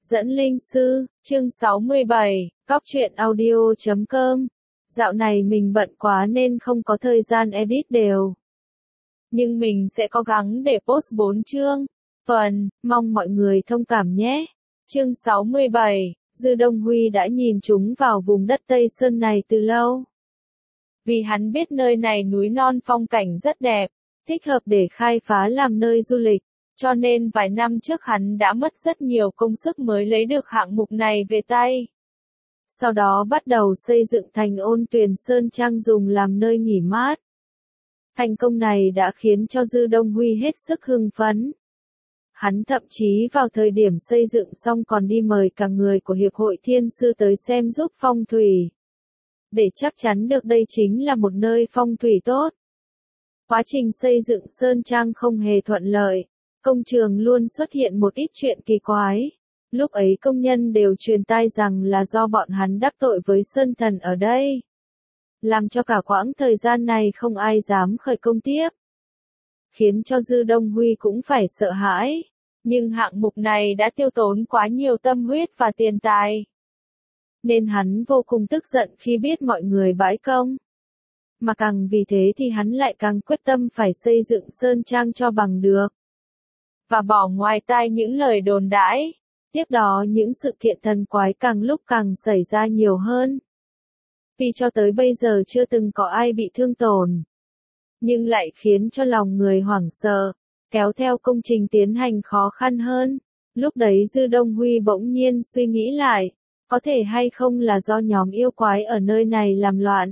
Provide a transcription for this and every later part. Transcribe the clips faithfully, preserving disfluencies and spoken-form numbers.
Dẫn linh sư, chương sáu mươi bảy, cóc truyện audio chấm com. Dạo này mình bận quá nên không có thời gian edit đều. Nhưng mình sẽ cố gắng để post bốn chương, phần, mong mọi người thông cảm nhé. Chương sáu mươi bảy, Dư Đông Huy đã nhìn chúng vào vùng đất Tây Sơn này từ lâu. Vì hắn biết nơi này núi non phong cảnh rất đẹp, thích hợp để khai phá làm nơi du lịch. Cho nên vài năm trước hắn đã mất rất nhiều công sức mới lấy được hạng mục này về tay. Sau đó bắt đầu xây dựng thành Ôn Tuyền Sơn Trang dùng làm nơi nghỉ mát. Thành công này đã khiến cho Dư Đông Huy hết sức hưng phấn. Hắn thậm chí vào thời điểm xây dựng xong còn đi mời cả người của Hiệp hội Thiên Sư tới xem giúp phong thủy. Để chắc chắn được đây chính là một nơi phong thủy tốt. Quá trình xây dựng Sơn Trang không hề thuận lợi. Công trường luôn xuất hiện một ít chuyện kỳ quái. Lúc ấy công nhân đều truyền tai rằng là do bọn hắn đắc tội với Sơn Thần ở đây. Làm cho cả quãng thời gian này không ai dám khởi công tiếp. Khiến cho Dư Đông Huy cũng phải sợ hãi. Nhưng hạng mục này đã tiêu tốn quá nhiều tâm huyết và tiền tài. Nên hắn vô cùng tức giận khi biết mọi người bãi công. Mà càng vì thế thì hắn lại càng quyết tâm phải xây dựng Sơn Trang cho bằng được. Và bỏ ngoài tai những lời đồn đãi. Tiếp đó những sự kiện thần quái càng lúc càng xảy ra nhiều hơn. Vì cho tới bây giờ chưa từng có ai bị thương tổn. Nhưng lại khiến cho lòng người hoảng sợ, kéo theo công trình tiến hành khó khăn hơn. Lúc đấy Dư Đông Huy bỗng nhiên suy nghĩ lại, có thể hay không là do nhóm yêu quái ở nơi này làm loạn.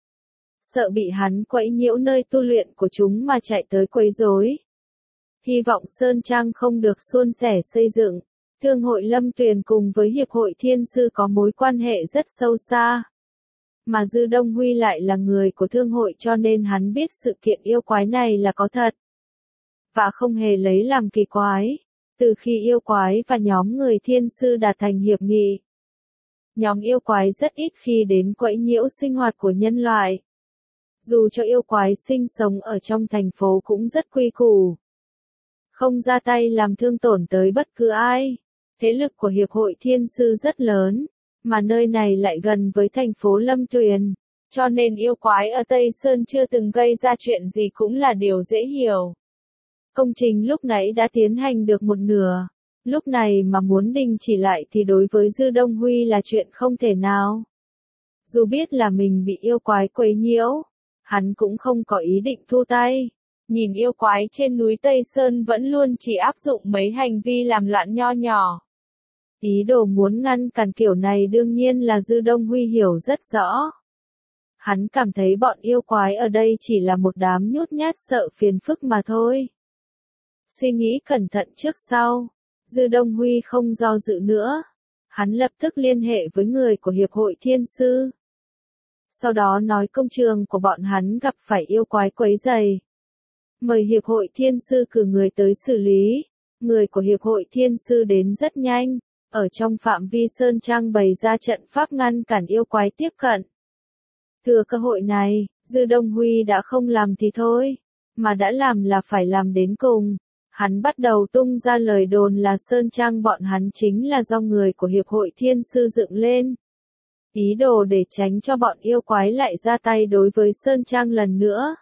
Sợ bị hắn quấy nhiễu nơi tu luyện của chúng mà chạy tới quấy rối. Hy vọng Sơn Trang không được suôn sẻ xây dựng. Thương hội Lâm Tuyền cùng với Hiệp hội Thiên Sư có mối quan hệ rất sâu xa. Mà Dư Đông Huy lại là người của thương hội cho nên hắn biết sự kiện yêu quái này là có thật. Và không hề lấy làm kỳ quái. Từ khi yêu quái và nhóm người Thiên Sư đạt thành hiệp nghị. Nhóm yêu quái rất ít khi đến quấy nhiễu sinh hoạt của nhân loại. Dù cho yêu quái sinh sống ở trong thành phố cũng rất quy củ. Không ra tay làm thương tổn tới bất cứ ai. Thế lực của Hiệp hội Thiên Sư rất lớn, mà nơi này lại gần với thành phố Lâm Tuyền, cho nên yêu quái ở Tây Sơn chưa từng gây ra chuyện gì cũng là điều dễ hiểu. Công trình lúc nãy đã tiến hành được một nửa, lúc này mà muốn đình chỉ lại thì đối với Dư Đông Huy là chuyện không thể nào. Dù biết là mình bị yêu quái quấy nhiễu, hắn cũng không có ý định thu tay. Nhìn yêu quái trên núi Tây Sơn vẫn luôn chỉ áp dụng mấy hành vi làm loạn nho nhỏ. Ý đồ muốn ngăn cản kiểu này đương nhiên là Dư Đông Huy hiểu rất rõ. Hắn cảm thấy bọn yêu quái ở đây chỉ là một đám nhút nhát sợ phiền phức mà thôi. Suy nghĩ cẩn thận trước sau, Dư Đông Huy không do dự nữa. Hắn lập tức liên hệ với người của Hiệp hội Thiên Sư. Sau đó nói công trường của bọn hắn gặp phải yêu quái quấy rầy. Mời Hiệp hội Thiên Sư cử người tới xử lý. Người của Hiệp hội Thiên Sư đến rất nhanh, ở trong phạm vi Sơn Trang bày ra trận pháp ngăn cản yêu quái tiếp cận. Thừa cơ hội này, Dư Đông Huy đã không làm thì thôi, mà đã làm là phải làm đến cùng. Hắn bắt đầu tung ra lời đồn là Sơn Trang bọn hắn chính là do người của Hiệp hội Thiên Sư dựng lên. Ý đồ để tránh cho bọn yêu quái lại ra tay đối với Sơn Trang lần nữa.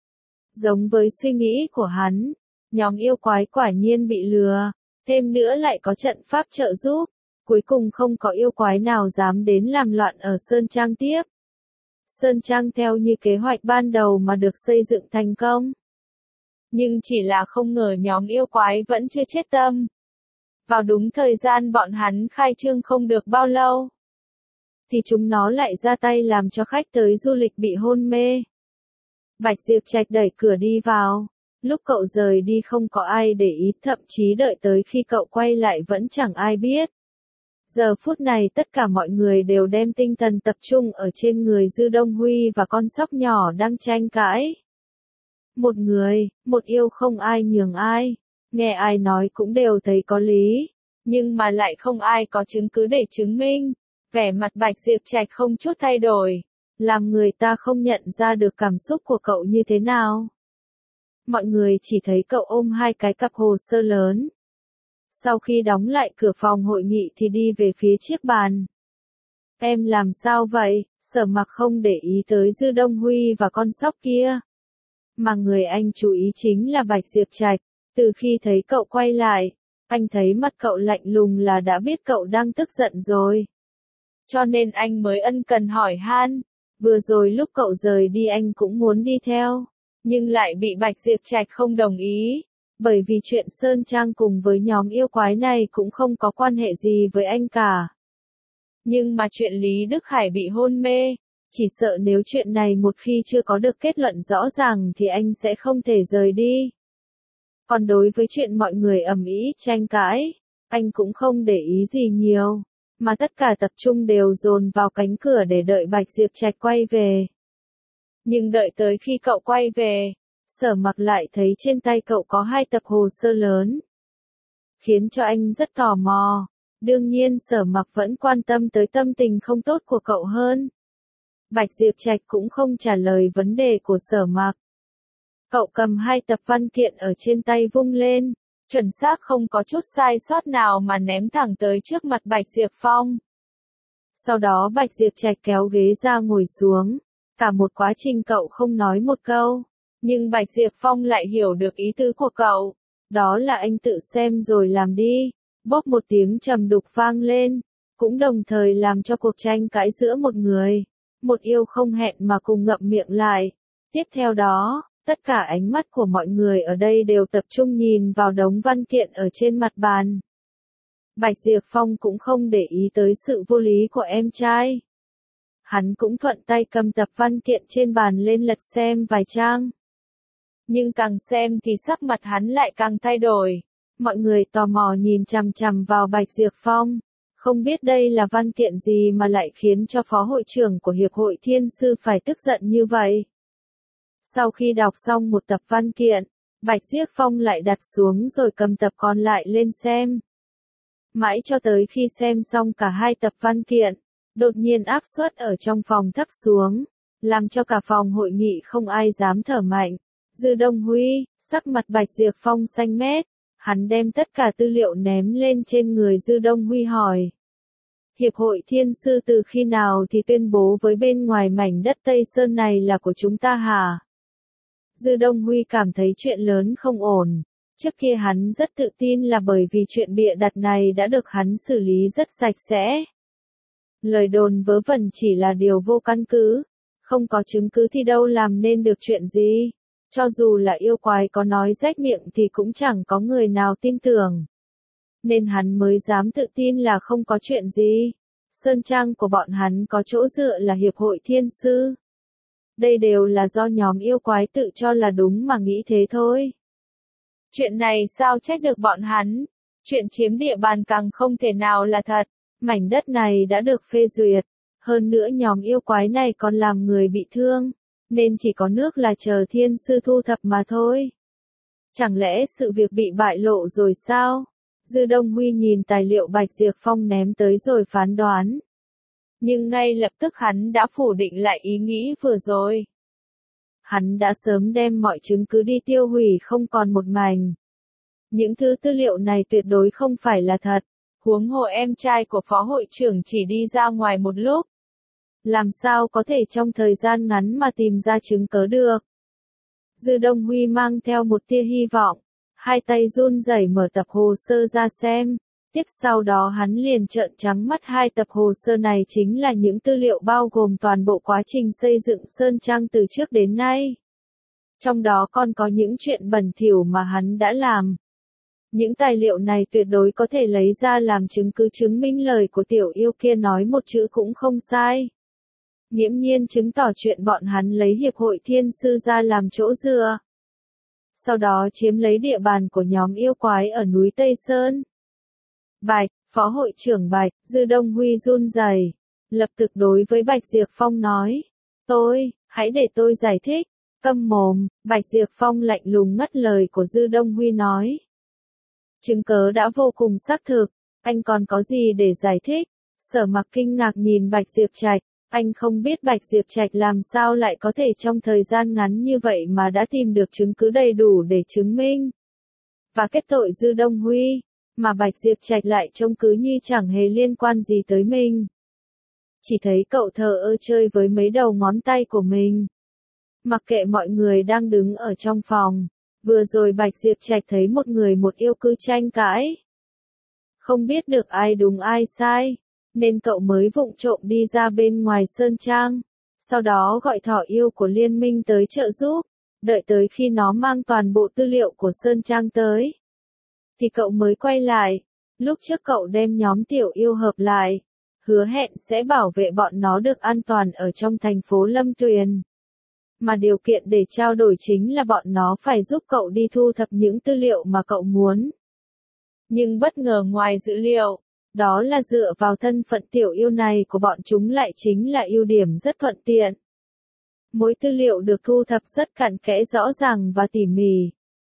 Giống với suy nghĩ của hắn, nhóm yêu quái quả nhiên bị lừa, thêm nữa lại có trận pháp trợ giúp, cuối cùng không có yêu quái nào dám đến làm loạn ở Sơn Trang tiếp. Sơn Trang theo như kế hoạch ban đầu mà được xây dựng thành công. Nhưng chỉ là không ngờ nhóm yêu quái vẫn chưa chết tâm. Vào đúng thời gian bọn hắn khai trương không được bao lâu, thì chúng nó lại ra tay làm cho khách tới du lịch bị hôn mê. Bạch Diệp Trạch đẩy cửa đi vào. Lúc cậu rời đi không có ai để ý, thậm chí đợi tới khi cậu quay lại vẫn chẳng ai biết. Giờ phút này tất cả mọi người đều đem tinh thần tập trung ở trên người Dư Đông Huy và con sóc nhỏ đang tranh cãi. Một người, một yêu không ai nhường ai. Nghe ai nói cũng đều thấy có lý. Nhưng mà lại không ai có chứng cứ để chứng minh. Vẻ mặt Bạch Diệp Trạch không chút thay đổi. Làm người ta không nhận ra được cảm xúc của cậu như thế nào. Mọi người chỉ thấy cậu ôm hai cái cặp hồ sơ lớn. Sau khi đóng lại cửa phòng hội nghị thì đi về phía chiếc bàn. Em làm sao vậy? Sở Mặc không để ý tới Dư Đông Huy và con sóc kia. Mà người anh chú ý chính là Bạch Diệp Trạch. Từ khi thấy cậu quay lại, anh thấy mặt cậu lạnh lùng là đã biết cậu đang tức giận rồi. Cho nên anh mới ân cần hỏi han. Vừa rồi lúc cậu rời đi anh cũng muốn đi theo, nhưng lại bị Bạch Diệp Trạch không đồng ý. Bởi vì chuyện Sơn Trang cùng với nhóm yêu quái này cũng không có quan hệ gì với anh cả. Nhưng mà chuyện Lý Đức Hải bị hôn mê, chỉ sợ nếu chuyện này một khi chưa có được kết luận rõ ràng thì anh sẽ không thể rời đi. Còn đối với chuyện mọi người ầm ĩ tranh cãi, anh cũng không để ý gì nhiều, mà tất cả tập trung đều dồn vào cánh cửa để đợi Bạch Diệp Trạch quay về. Nhưng đợi tới khi cậu quay về, Sở Mặc lại thấy trên tay cậu có hai tập hồ sơ lớn, khiến cho anh rất tò mò. Đương nhiên Sở Mặc vẫn quan tâm tới tâm tình không tốt của cậu hơn. Bạch Diệp Trạch cũng không trả lời vấn đề của Sở Mặc. Cậu cầm hai tập văn kiện ở trên tay vung lên, chuẩn xác không có chút sai sót nào mà ném thẳng tới trước mặt Bạch Diệp Phong. Sau đó Bạch Diệp Trạch kéo ghế ra ngồi xuống. Cả một quá trình cậu không nói một câu, nhưng Bạch Diệp Phong lại hiểu được ý tứ của cậu. Đó là anh tự xem rồi làm đi. Bóp một tiếng trầm đục vang lên, cũng đồng thời làm cho cuộc tranh cãi giữa một người, một yêu không hẹn mà cùng ngậm miệng lại. Tiếp theo đó, tất cả ánh mắt của mọi người ở đây đều tập trung nhìn vào đống văn kiện ở trên mặt bàn. Bạch Diệp Phong cũng không để ý tới sự vô lý của em trai. Hắn cũng thuận tay cầm tập văn kiện trên bàn lên lật xem vài trang. Nhưng càng xem thì sắc mặt hắn lại càng thay đổi. Mọi người tò mò nhìn chằm chằm vào Bạch Diệp Phong, không biết đây là văn kiện gì mà lại khiến cho phó hội trưởng của Hiệp hội Thiên Sư phải tức giận như vậy. Sau khi đọc xong một tập văn kiện, Bạch Diệp Phong lại đặt xuống rồi cầm tập còn lại lên xem. Mãi cho tới khi xem xong cả hai tập văn kiện, đột nhiên áp suất ở trong phòng thấp xuống, làm cho cả phòng hội nghị không ai dám thở mạnh. Dư Đông Huy, sắc mặt Bạch Diệp Phong xanh mét. Hắn đem tất cả tư liệu ném lên trên người Dư Đông Huy hỏi. Hiệp hội Thiên Sư từ khi nào thì tuyên bố với bên ngoài mảnh đất Tây Sơn này là của chúng ta hả? Dư Đông Huy cảm thấy chuyện lớn không ổn. Trước kia hắn rất tự tin là bởi vì chuyện bịa đặt này đã được hắn xử lý rất sạch sẽ. Lời đồn vớ vẩn chỉ là điều vô căn cứ. Không có chứng cứ thì đâu làm nên được chuyện gì. Cho dù là yêu quái có nói rách miệng thì cũng chẳng có người nào tin tưởng. Nên hắn mới dám tự tin là không có chuyện gì. Sơn trang của bọn hắn có chỗ dựa là Hiệp hội Thiên Sư. Đây đều là do nhóm yêu quái tự cho là đúng mà nghĩ thế thôi. Chuyện này sao trách được bọn hắn? Chuyện chiếm địa bàn càng không thể nào là thật. Mảnh đất này đã được phê duyệt. Hơn nữa nhóm yêu quái này còn làm người bị thương. Nên chỉ có nước là chờ Thiên Sư thu thập mà thôi. Chẳng lẽ sự việc bị bại lộ rồi sao? Dư Đông Huy nhìn tài liệu Bạch Diệp Phong ném tới rồi phán đoán. Nhưng ngay lập tức hắn đã phủ định lại ý nghĩ vừa rồi. Hắn đã sớm đem mọi chứng cứ đi tiêu hủy không còn một mảnh. Những thứ tư liệu này tuyệt đối không phải là thật. Huống hồ em trai của phó hội trưởng chỉ đi ra ngoài một lúc. Làm sao có thể trong thời gian ngắn mà tìm ra chứng cớ được. Dư Đông Huy mang theo một tia hy vọng. Hai tay run rẩy mở tập hồ sơ ra xem. Tiếp sau đó hắn liền trợn trắng mắt. Hai tập hồ sơ này chính là những tư liệu bao gồm toàn bộ quá trình xây dựng Sơn Trang từ trước đến nay. Trong đó còn có những chuyện bẩn thỉu mà hắn đã làm. Những tài liệu này tuyệt đối có thể lấy ra làm chứng cứ chứng minh lời của tiểu yêu kia nói một chữ cũng không sai. Nghiễm nhiên chứng tỏ chuyện bọn hắn lấy Hiệp hội Thiên Sư ra làm chỗ dựa. Sau đó chiếm lấy địa bàn của nhóm yêu quái ở núi Tây Sơn. Bạch, phó hội trưởng Bạch, Dư Đông Huy run rẩy, lập tức đối với Bạch Diệp Phong nói. Tôi, hãy để tôi giải thích. Câm mồm, Bạch Diệp Phong lạnh lùng ngắt lời của Dư Đông Huy nói. Chứng cớ đã vô cùng xác thực, anh còn có gì để giải thích? Sở Mặc kinh ngạc nhìn Bạch Diệp Trạch. Anh không biết Bạch Diệp Trạch làm sao lại có thể trong thời gian ngắn như vậy mà đã tìm được chứng cứ đầy đủ để chứng minh và kết tội Dư Đông Huy. Mà Bạch Diệp Trạch lại trông cứ như chẳng hề liên quan gì tới mình. Chỉ thấy cậu thờ ơ chơi với mấy đầu ngón tay của mình. Mặc kệ mọi người đang đứng ở trong phòng. Vừa rồi Bạch Diệp Trạch thấy một người một yêu cứ tranh cãi. Không biết được ai đúng ai sai, nên cậu mới vụng trộm đi ra bên ngoài Sơn Trang. Sau đó gọi thỏ yêu của liên minh tới trợ giúp, đợi tới khi nó mang toàn bộ tư liệu của Sơn Trang tới. Thì cậu mới quay lại, lúc trước cậu đem nhóm tiểu yêu hợp lại, hứa hẹn sẽ bảo vệ bọn nó được an toàn ở trong thành phố Lâm Tuyền. Mà điều kiện để trao đổi chính là bọn nó phải giúp cậu đi thu thập những tư liệu mà cậu muốn. Nhưng bất ngờ ngoài dữ liệu, đó là dựa vào thân phận tiểu yêu này của bọn chúng lại chính là ưu điểm rất thuận tiện. Mỗi tư liệu được thu thập rất cặn kẽ rõ ràng và tỉ mỉ.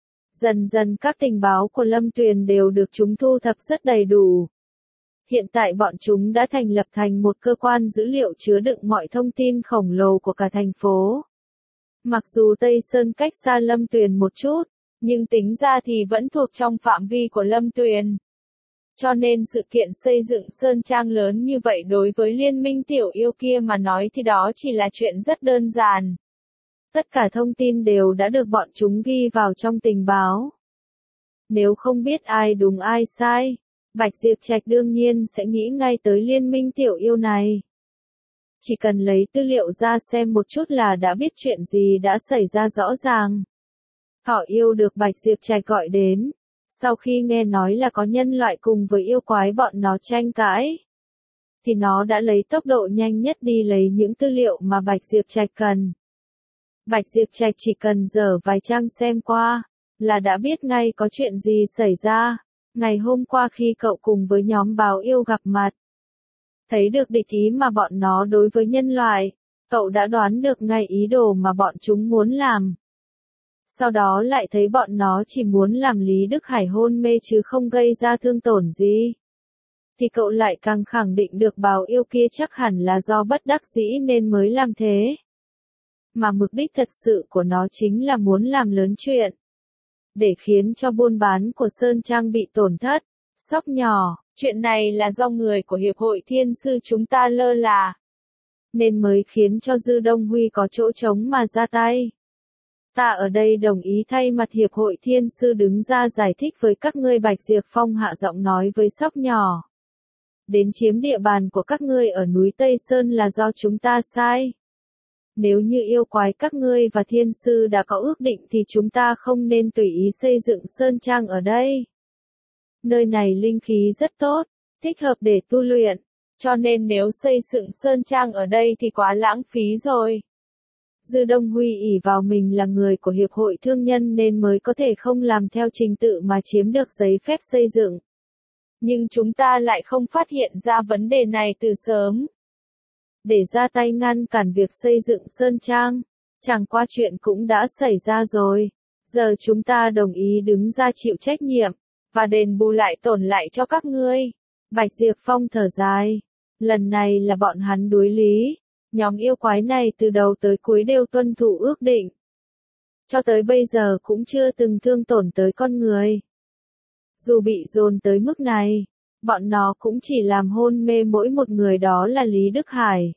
Dần dần các tình báo của Lâm Tuyền đều được chúng thu thập rất đầy đủ. Hiện tại bọn chúng đã thành lập thành một cơ quan dữ liệu chứa đựng mọi thông tin khổng lồ của cả thành phố. Mặc dù Tây Sơn cách xa Lâm Tuyền một chút, nhưng tính ra thì vẫn thuộc trong phạm vi của Lâm Tuyền. Cho nên sự kiện xây dựng Sơn Trang lớn như vậy đối với liên minh tiểu yêu kia mà nói thì đó chỉ là chuyện rất đơn giản. Tất cả thông tin đều đã được bọn chúng ghi vào trong tình báo. Nếu không biết ai đúng ai sai, Bạch Diệp Trạch đương nhiên sẽ nghĩ ngay tới liên minh tiểu yêu này. Chỉ cần lấy tư liệu ra xem một chút là đã biết chuyện gì đã xảy ra rõ ràng. Thỏ yêu được Bạch Diệp Trạch gọi đến. Sau khi nghe nói là có nhân loại cùng với yêu quái bọn nó tranh cãi, thì nó đã lấy tốc độ nhanh nhất đi lấy những tư liệu mà Bạch Diệp Trạch cần. Bạch Diệp Trạch chỉ cần dở vài trang xem qua, là đã biết ngay có chuyện gì xảy ra. Ngày hôm qua khi cậu cùng với nhóm báo yêu gặp mặt, thấy được địch ý mà bọn nó đối với nhân loại, cậu đã đoán được ngay ý đồ mà bọn chúng muốn làm. Sau đó lại thấy bọn nó chỉ muốn làm Lý Đức Hải hôn mê chứ không gây ra thương tổn gì. Thì cậu lại càng khẳng định được báo yêu kia chắc hẳn là do bất đắc dĩ nên mới làm thế. Mà mục đích thật sự của nó chính là muốn làm lớn chuyện. Để khiến cho buôn bán của Sơn Trang bị tổn thất. Sóc nhỏ, chuyện này là do người của Hiệp hội Thiên Sư chúng ta lơ là. Nên mới khiến cho Dư Đông Huy có chỗ trống mà ra tay. Ta ở đây đồng ý thay mặt Hiệp hội Thiên Sư đứng ra giải thích với các ngươi. Bạch Diệp Phong hạ giọng nói với Sóc nhỏ. Đến chiếm địa bàn của các ngươi ở núi Tây Sơn là do chúng ta sai. Nếu như yêu quái các ngươi và Thiên Sư đã có ước định thì chúng ta không nên tùy ý xây dựng Sơn Trang ở đây. Nơi này linh khí rất tốt, thích hợp để tu luyện, cho nên nếu xây dựng Sơn Trang ở đây thì quá lãng phí rồi. Dư Đông Huy ỷ vào mình là người của Hiệp hội Thương nhân nên mới có thể không làm theo trình tự mà chiếm được giấy phép xây dựng. Nhưng chúng ta lại không phát hiện ra vấn đề này từ sớm. Để ra tay ngăn cản việc xây dựng Sơn Trang, chẳng qua chuyện cũng đã xảy ra rồi. Giờ chúng ta đồng ý đứng ra chịu trách nhiệm, và đền bù lại tổn lại cho các ngươi. Bạch Diệp Phong thở dài. Lần này là bọn hắn đối lý. Nhóm yêu quái này từ đầu tới cuối đều tuân thủ ước định. Cho tới bây giờ cũng chưa từng thương tổn tới con người. Dù bị dồn tới mức này, bọn nó cũng chỉ làm hôn mê mỗi một người, đó là Lý Đức Hải.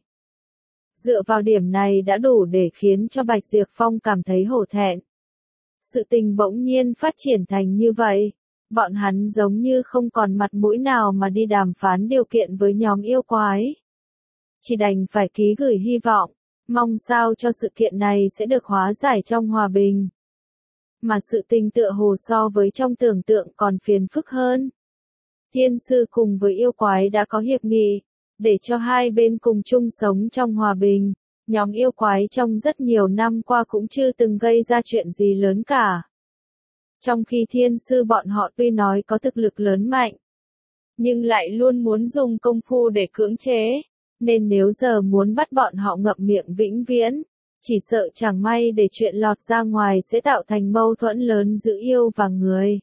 Dựa vào điểm này đã đủ để khiến cho Bạch Diệp Phong cảm thấy hổ thẹn. Sự tình bỗng nhiên phát triển thành như vậy, bọn hắn giống như không còn mặt mũi nào mà đi đàm phán điều kiện với nhóm yêu quái. Chỉ đành phải ký gửi hy vọng, mong sao cho sự kiện này sẽ được hóa giải trong hòa bình. Mà sự tình tựa hồ so với trong tưởng tượng còn phiền phức hơn. Thiên Sư cùng với yêu quái đã có hiệp nghị, để cho hai bên cùng chung sống trong hòa bình. Nhóm yêu quái trong rất nhiều năm qua cũng chưa từng gây ra chuyện gì lớn cả. Trong khi Thiên Sư bọn họ tuy nói có thực lực lớn mạnh, nhưng lại luôn muốn dùng công phu để cưỡng chế. Nên nếu giờ muốn bắt bọn họ ngậm miệng vĩnh viễn, chỉ sợ chẳng may để chuyện lọt ra ngoài sẽ tạo thành mâu thuẫn lớn giữa yêu và người.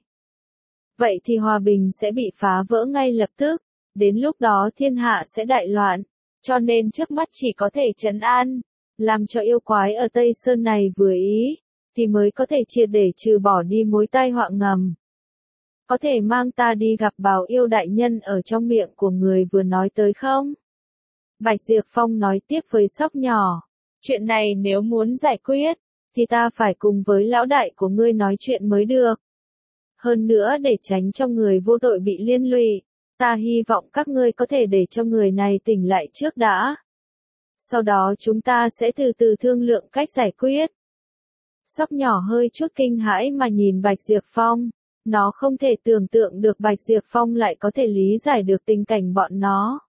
Vậy thì hòa bình sẽ bị phá vỡ ngay lập tức, đến lúc đó thiên hạ sẽ đại loạn, cho nên trước mắt chỉ có thể trấn an, làm cho yêu quái ở Tây Sơn này vừa ý, thì mới có thể triệt để trừ bỏ đi mối tai họa ngầm. có thể mang ta đi gặp Bảo Yêu đại nhân ở trong miệng của người vừa nói tới không? Bạch Diệp Phong nói tiếp với Sóc Nhỏ, chuyện này nếu muốn giải quyết, thì ta phải cùng với lão đại của ngươi nói chuyện mới được. Hơn nữa để tránh cho người vô tội bị liên lụy, ta hy vọng các ngươi có thể để cho người này tỉnh lại trước đã. Sau đó chúng ta sẽ từ từ thương lượng cách giải quyết. Sóc Nhỏ hơi chút kinh hãi mà nhìn Bạch Diệp Phong. Nó không thể tưởng tượng được Bạch Diệp Phong lại có thể lý giải được tình cảnh bọn nó.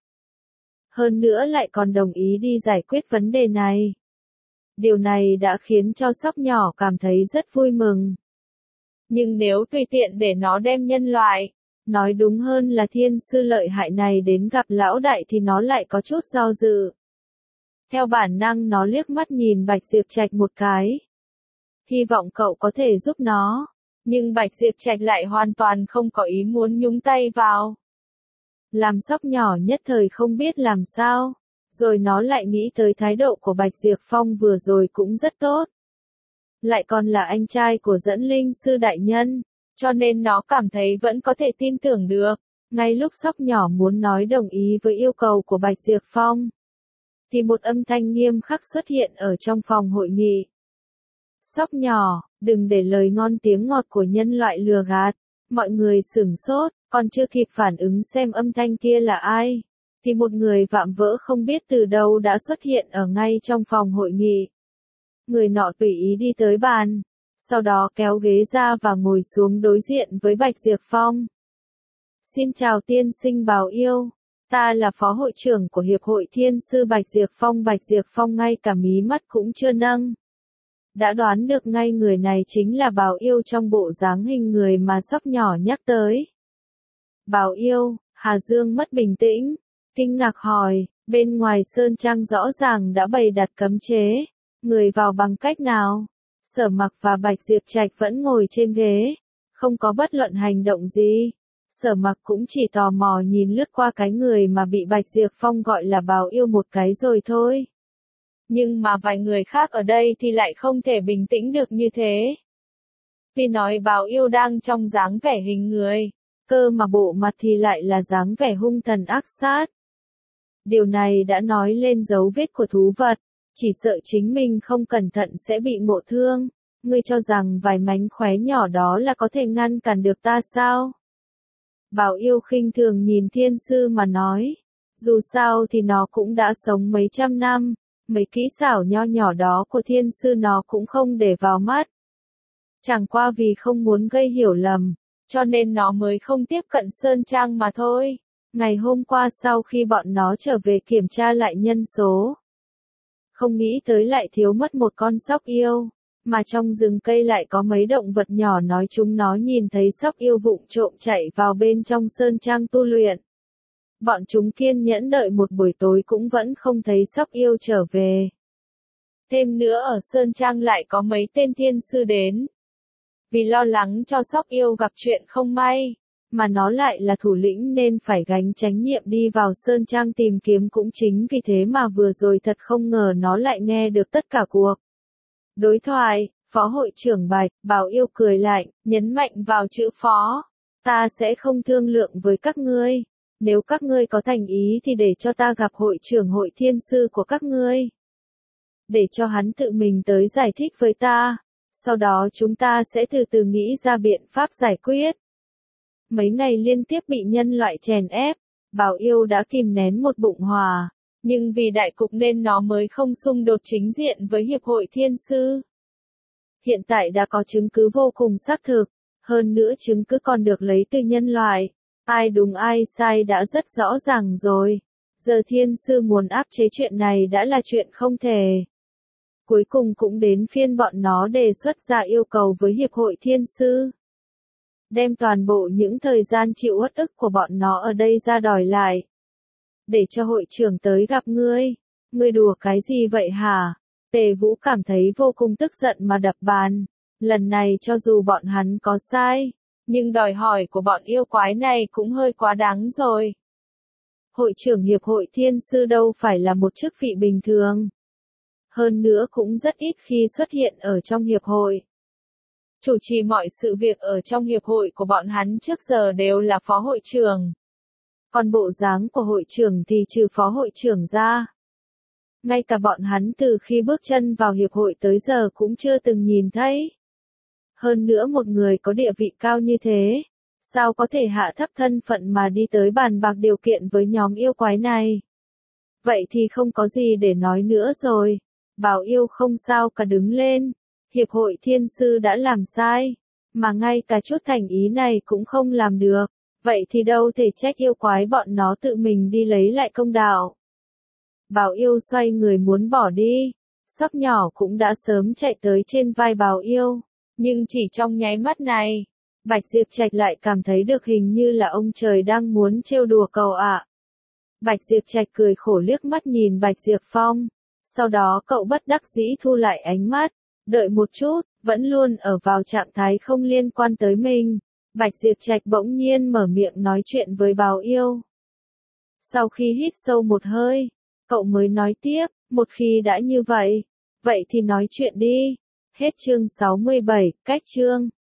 Hơn nữa lại còn đồng ý đi giải quyết vấn đề này. Điều này đã khiến cho Sóc Nhỏ cảm thấy rất vui mừng. Nhưng nếu tùy tiện để nó đem nhân loại, nói đúng hơn là thiên sư lợi hại này đến gặp lão đại thì nó lại có chút do dự. Theo bản năng nó liếc mắt nhìn Bạch Diệp Trạch một cái. Hy vọng cậu có thể giúp nó. Nhưng Bạch Diệp Trạch lại hoàn toàn không có ý muốn nhúng tay vào. Làm Sóc Nhỏ nhất thời không biết làm sao. Rồi nó lại nghĩ tới thái độ của Bạch Diệp Phong vừa rồi cũng rất tốt. Lại còn là anh trai của Dẫn Linh Sư đại nhân. Cho nên nó cảm thấy vẫn có thể tin tưởng được. Ngay lúc Sóc Nhỏ muốn nói đồng ý với yêu cầu của Bạch Diệp Phong, thì một âm thanh nghiêm khắc xuất hiện ở trong phòng hội nghị. Sóc Nhỏ, đừng để lời ngon tiếng ngọt của nhân loại lừa gạt. Mọi người sửng sốt, còn chưa kịp phản ứng xem âm thanh kia là ai, thì một người vạm vỡ không biết từ đâu đã xuất hiện ở ngay trong phòng hội nghị. Người nọ tùy ý đi tới bàn, sau đó kéo ghế ra và ngồi xuống đối diện với Bạch Diệp Phong. Xin chào tiên sinh Bảo Yêu, ta là phó hội trưởng của Hiệp hội Thiên Sư Bạch Diệp Phong. Bạch Diệp Phong ngay cả mí mắt cũng chưa nâng. Đã đoán được ngay người này chính là Bảo Yêu trong bộ dáng hình người mà Sóc Nhỏ nhắc tới. Bảo Yêu, Hà Dương mất bình tĩnh, kinh ngạc hỏi, bên ngoài sơn trang rõ ràng đã bày đặt cấm chế, người vào bằng cách nào? Sở Mặc và Bạch Diệp Trạch vẫn ngồi trên ghế, không có bất luận hành động gì. Sở Mặc cũng chỉ tò mò nhìn lướt qua cái người mà bị Bạch Diệp Phong gọi là Bảo Yêu một cái rồi thôi. Nhưng mà vài người khác ở đây thì lại không thể bình tĩnh được như thế. Tuy nói Bảo Yêu đang trong dáng vẻ hình người, cơ mà bộ mặt thì lại là dáng vẻ hung thần ác sát. Điều này đã nói lên dấu vết của thú vật, chỉ sợ chính mình không cẩn thận sẽ bị ngộ thương. Ngươi cho rằng vài mánh khóe nhỏ đó là có thể ngăn cản được ta sao? Bảo Yêu khinh thường nhìn thiên sư mà nói, dù sao thì nó cũng đã sống mấy trăm năm. Mấy kỹ xảo nho nhỏ đó của thiên sư nó cũng không để vào mắt. Chẳng qua vì không muốn gây hiểu lầm, cho nên nó mới không tiếp cận sơn trang mà thôi. Ngày hôm qua sau khi bọn nó trở về kiểm tra lại nhân số, không nghĩ tới lại thiếu mất một con sóc yêu, mà trong rừng cây lại có mấy động vật nhỏ nói chúng nó nhìn thấy sóc yêu vụng trộm chạy vào bên trong sơn trang tu luyện. Bọn chúng kiên nhẫn đợi một buổi tối cũng vẫn không thấy sóc yêu trở về. Thêm nữa ở Sơn Trang lại có mấy tên thiên sư đến. Vì lo lắng cho sóc yêu gặp chuyện không may, mà nó lại là thủ lĩnh nên phải gánh trách nhiệm đi vào Sơn Trang tìm kiếm, cũng chính vì thế mà vừa rồi thật không ngờ nó lại nghe được tất cả cuộc đối thoại. Phó hội trưởng Bạch, Bảo Yêu cười lạnh, nhấn mạnh vào chữ phó. Ta sẽ không thương lượng với các ngươi. Nếu các ngươi có thành ý thì để cho ta gặp hội trưởng hội thiên sư của các ngươi. Để cho hắn tự mình tới giải thích với ta. Sau đó chúng ta sẽ từ từ nghĩ ra biện pháp giải quyết. Mấy ngày liên tiếp bị nhân loại chèn ép, Bảo Yêu đã kìm nén một bụng hòa. Nhưng vì đại cục nên nó mới không xung đột chính diện với Hiệp hội Thiên Sư. Hiện tại đã có chứng cứ vô cùng xác thực. Hơn nữa chứng cứ còn được lấy từ nhân loại. Ai đúng ai sai đã rất rõ ràng rồi. Giờ thiên sư muốn áp chế chuyện này đã là chuyện không thể. Cuối cùng cũng đến phiên bọn nó đề xuất ra yêu cầu với Hiệp hội Thiên Sư. Đem toàn bộ những thời gian chịu uất ức của bọn nó ở đây ra đòi lại. Để cho hội trưởng tới gặp ngươi. Ngươi đùa cái gì vậy hả? Tề Vũ cảm thấy vô cùng tức giận mà đập bàn. Lần này cho dù bọn hắn có sai, nhưng đòi hỏi của bọn yêu quái này cũng hơi quá đáng rồi. Hội trưởng Hiệp hội Thiên Sư đâu phải là một chức vị bình thường. Hơn nữa cũng rất ít khi xuất hiện ở trong hiệp hội. Chủ trì mọi sự việc ở trong hiệp hội của bọn hắn trước giờ đều là phó hội trưởng. Còn bộ dáng của hội trưởng thì trừ phó hội trưởng ra. Ngay cả bọn hắn từ khi bước chân vào hiệp hội tới giờ cũng chưa từng nhìn thấy. Hơn nữa một người có địa vị cao như thế, sao có thể hạ thấp thân phận mà đi tới bàn bạc điều kiện với nhóm yêu quái này. Vậy thì không có gì để nói nữa rồi. Bảo Yêu không sao cả đứng lên. Hiệp hội thiên sư đã làm sai, mà ngay cả chút thành ý này cũng không làm được. Vậy thì đâu thể trách yêu quái bọn nó tự mình đi lấy lại công đạo. Bảo Yêu xoay người muốn bỏ đi. Sóc nhỏ cũng đã sớm chạy tới trên vai Bảo Yêu. Nhưng chỉ trong nháy mắt này, Bạch Diệp Trạch lại cảm thấy được hình như là ông trời đang muốn trêu đùa cậu ạ. Bạch Diệp Trạch cười khổ liếc mắt nhìn Bạch Diệp Phong. Sau đó cậu bất đắc dĩ thu lại ánh mắt. Đợi một chút, vẫn luôn ở vào trạng thái không liên quan tới mình. Bạch Diệp Trạch bỗng nhiên mở miệng nói chuyện với Bảo Yêu. Sau khi hít sâu một hơi, cậu mới nói tiếp, một khi đã như vậy, vậy thì nói chuyện đi. Hết chương sáu mươi bảy, cách chương.